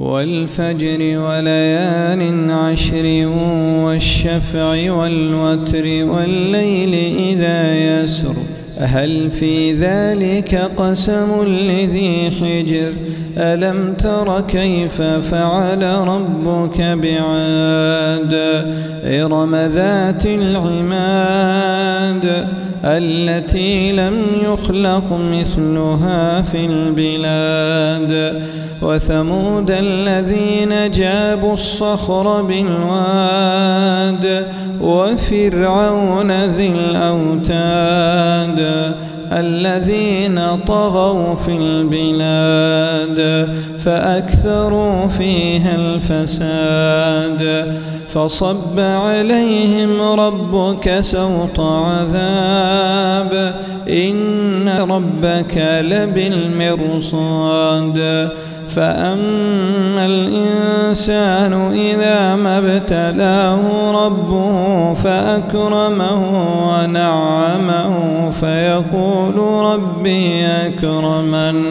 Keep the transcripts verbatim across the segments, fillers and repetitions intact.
والفجر وليال عشر والشفع والوتر والليل إذا يسر هل في ذلك قسم لذي حجر ألم تر كيف فعل ربك بعاد إرم ذات العماد التي لم يخلق مثلها في البلاد وثمود الذين جابوا الصخر بالواد وفرعون ذي الأوتاد الذين طغوا في البلاد فأكثروا فيها الفساد فصب عليهم ربك سوط عذاب إن ربك لبالمرصاد فأما الإنسان إذا ما ابتلاه ربه فأكرمه ونعمه فيقول ربي أكرمن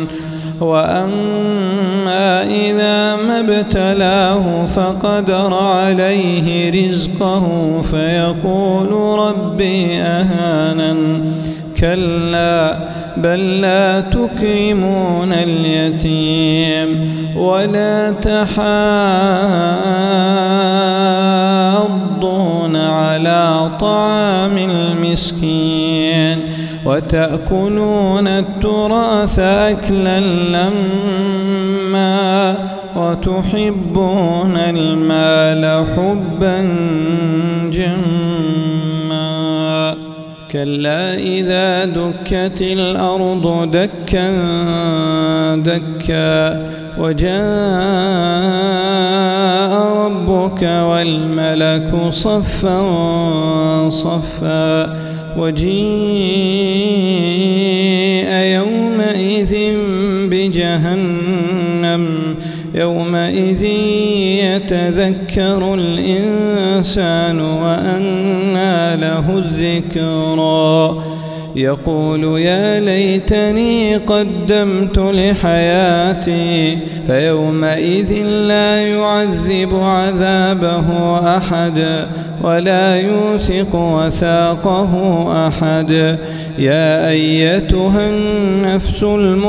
وأما إذا ما ابتلاه فقدر عليه رزقه فيقول ربي أهانن كلا بل لا تكرمون اليتيم ولا تحاضون على طعام المسكين وتأكلون التراث أكلا لما وتحبون المال حبا جما كلا إذا دكت الأرض دكا دكا وجاء ربك والملك صفا صفا وجيء يومئذ بجهنم يومئذ يتذكر الإنسان وأنى له الذكرى يقول يا ليتني قدمت لحياتي فيومئذ لا يعذب عذابه أحد ولا يوثق وثاقه أحد يا أيتها النفس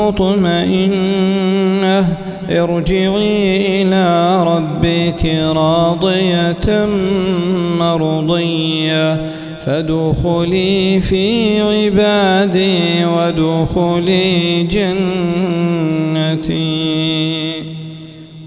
المطمئنة ارجعي إلى ربك راضية مرضية فادخلي في عبادي وادخلي جنتي.